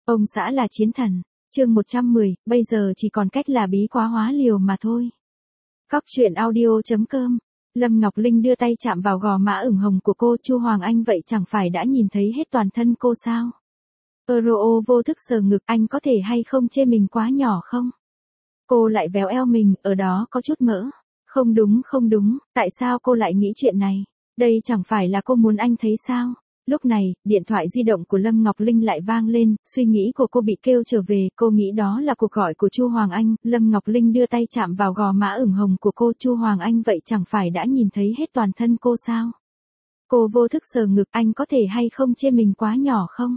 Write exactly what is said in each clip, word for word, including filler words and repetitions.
Ông xã là chiến thần. Chương một trăm mười, bây giờ chỉ còn cách là bí quá hóa liều mà thôi. Cóc truyện audio chấm com. Lâm Ngọc Linh đưa tay chạm vào gò má ửng hồng của cô. Chu Hoàng Anh vậy chẳng phải đã nhìn thấy hết toàn thân cô sao? Euro vô thức sờ ngực, anh có thể hay không chê mình quá nhỏ không? Cô lại véo eo mình, ở đó có chút mỡ. Không đúng không đúng, tại sao cô lại nghĩ chuyện này? Đây chẳng phải là cô muốn anh thấy sao? Lúc này, điện thoại di động của Lâm Ngọc Linh lại vang lên, suy nghĩ của cô bị kêu trở về, cô nghĩ đó là cuộc gọi của Chu Hoàng Anh. Lâm Ngọc Linh đưa tay chạm vào gò má ửng hồng của cô. Chu Hoàng Anh vậy chẳng phải đã nhìn thấy hết toàn thân cô sao? Cô vô thức sờ ngực, anh có thể hay không chê mình quá nhỏ không?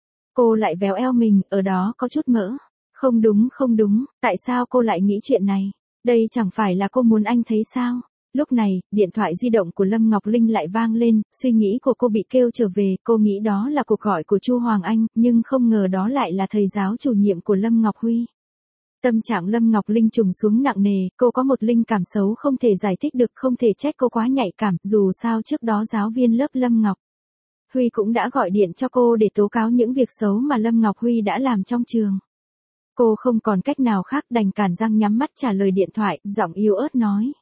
Cô lại véo eo mình, ở đó có chút mỡ. Không đúng không đúng, tại sao cô lại nghĩ chuyện này? Đây chẳng phải là cô muốn anh thấy sao? Lúc này, điện thoại di động của Lâm Ngọc Linh lại vang lên, suy nghĩ của cô bị kêu trở về, cô nghĩ đó là cuộc gọi của Chu Hoàng Anh, nhưng không ngờ đó lại là thầy giáo chủ nhiệm của Lâm Ngọc Huy. Tâm trạng Lâm Ngọc Linh trùng xuống nặng nề, cô có một linh cảm xấu không thể giải thích được, không thể trách cô quá nhạy cảm, dù sao trước đó giáo viên lớp Lâm Ngọc Huy cũng đã gọi điện cho cô để tố cáo những việc xấu mà Lâm Ngọc Huy đã làm trong trường. Cô không còn cách nào khác đành cản răng nhắm mắt trả lời điện thoại, giọng yếu ớt nói.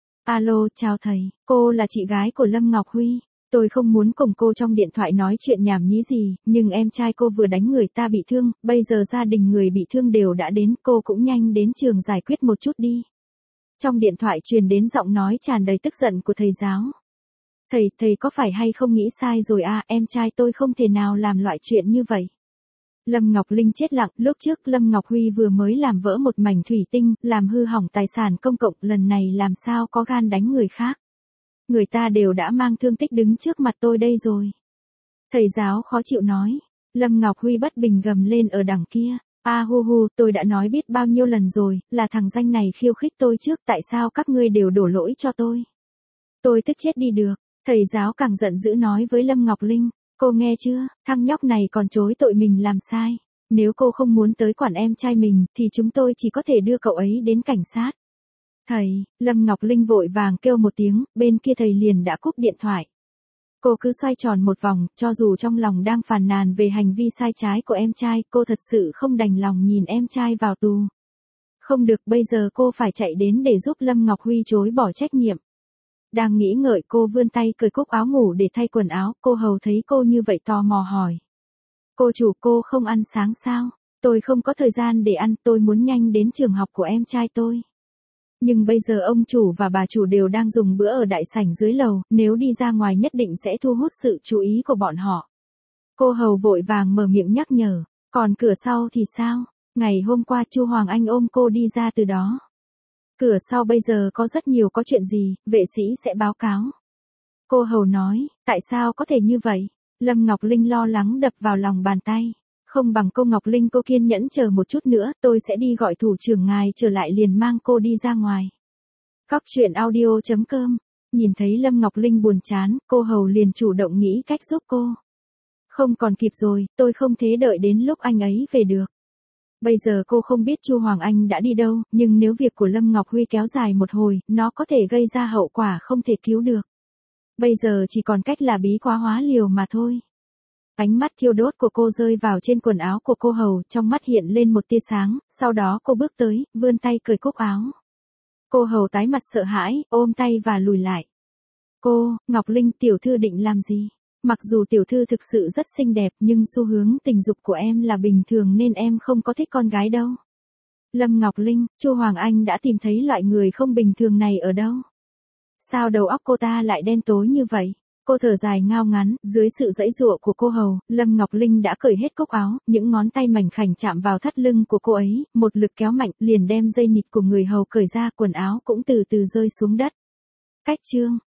Alo, chào thầy, cô là chị gái của Lâm Ngọc Huy. Tôi không muốn cùng cô trong điện thoại nói chuyện nhảm nhí gì, nhưng em trai cô vừa đánh người ta bị thương, bây giờ gia đình người bị thương đều đã đến, cô cũng nhanh đến trường giải quyết một chút đi. Trong điện thoại truyền đến giọng nói tràn đầy tức giận của thầy giáo. Thầy, thầy có phải hay không nghĩ sai rồi à, em trai tôi không thể nào làm loại chuyện như vậy. Lâm Ngọc Linh chết lặng, lúc trước Lâm Ngọc Huy vừa mới làm vỡ một mảnh thủy tinh, làm hư hỏng tài sản công cộng, lần này làm sao có gan đánh người khác. Người ta đều đã mang thương tích đứng trước mặt tôi đây rồi. Thầy giáo khó chịu nói. Lâm Ngọc Huy bất bình gầm lên ở đằng kia. A hu hu, tôi đã nói biết bao nhiêu lần rồi, là thằng danh này khiêu khích tôi trước, tại sao các ngươi đều đổ lỗi cho tôi. Tôi tức chết đi được. Thầy giáo càng giận dữ nói với Lâm Ngọc Linh. Cô nghe chưa, thằng nhóc này còn chối tội mình làm sai. Nếu cô không muốn tới quản em trai mình, thì chúng tôi chỉ có thể đưa cậu ấy đến cảnh sát. Thầy, Lâm Ngọc Linh vội vàng kêu một tiếng, bên kia thầy liền đã cúp điện thoại. Cô cứ xoay tròn một vòng, cho dù trong lòng đang phàn nàn về hành vi sai trái của em trai, cô thật sự không đành lòng nhìn em trai vào tù. Không được, bây giờ cô phải chạy đến để giúp Lâm Ngọc Huy chối bỏ trách nhiệm. Đang nghĩ ngợi cô vươn tay cởi cúc áo ngủ để thay quần áo, cô hầu thấy cô như vậy tò mò hỏi. Cô chủ, cô không ăn sáng sao? Tôi không có thời gian để ăn, tôi muốn nhanh đến trường học của em trai tôi. Nhưng bây giờ ông chủ và bà chủ đều đang dùng bữa ở đại sảnh dưới lầu, nếu đi ra ngoài nhất định sẽ thu hút sự chú ý của bọn họ. Cô hầu vội vàng mở miệng nhắc nhở, còn cửa sau thì sao? Ngày hôm qua Chu Hoàng Anh ôm cô đi ra từ đó. Cửa sau bây giờ có rất nhiều, có chuyện gì, vệ sĩ sẽ báo cáo. Cô hầu nói, tại sao có thể như vậy? Lâm Ngọc Linh lo lắng đập vào lòng bàn tay. Không bằng cô Ngọc Linh, cô kiên nhẫn chờ một chút nữa, tôi sẽ đi gọi thủ trưởng ngài trở lại liền mang cô đi ra ngoài. Cóc truyện audio chấm com. Nhìn thấy Lâm Ngọc Linh buồn chán, cô hầu liền chủ động nghĩ cách giúp cô. Không còn kịp rồi, tôi không thể đợi đến lúc anh ấy về được. Bây giờ cô không biết Chu Hoàng Anh đã đi đâu, nhưng nếu việc của Lâm Ngọc Huy kéo dài một hồi, nó có thể gây ra hậu quả không thể cứu được. Bây giờ chỉ còn cách là bí quá hóa liều mà thôi. Ánh mắt thiêu đốt của cô rơi vào trên quần áo của cô hầu, trong mắt hiện lên một tia sáng, sau đó cô bước tới, vươn tay cởi cúc áo. Cô hầu tái mặt sợ hãi, ôm tay và lùi lại. Cô, Ngọc Linh, tiểu thư định làm gì? Mặc dù tiểu thư thực sự rất xinh đẹp, nhưng xu hướng tình dục của em là bình thường nên em không có thích con gái đâu. Lâm Ngọc Linh, Chu Hoàng Anh đã tìm thấy loại người không bình thường này ở đâu? Sao đầu óc cô ta lại đen tối như vậy? Cô thở dài ngao ngắn, dưới sự giãy giụa của cô hầu, Lâm Ngọc Linh đã cởi hết cúc áo, những ngón tay mảnh khảnh chạm vào thắt lưng của cô ấy, một lực kéo mạnh, liền đem dây nịt của người hầu cởi ra, quần áo cũng từ từ rơi xuống đất. Cách chương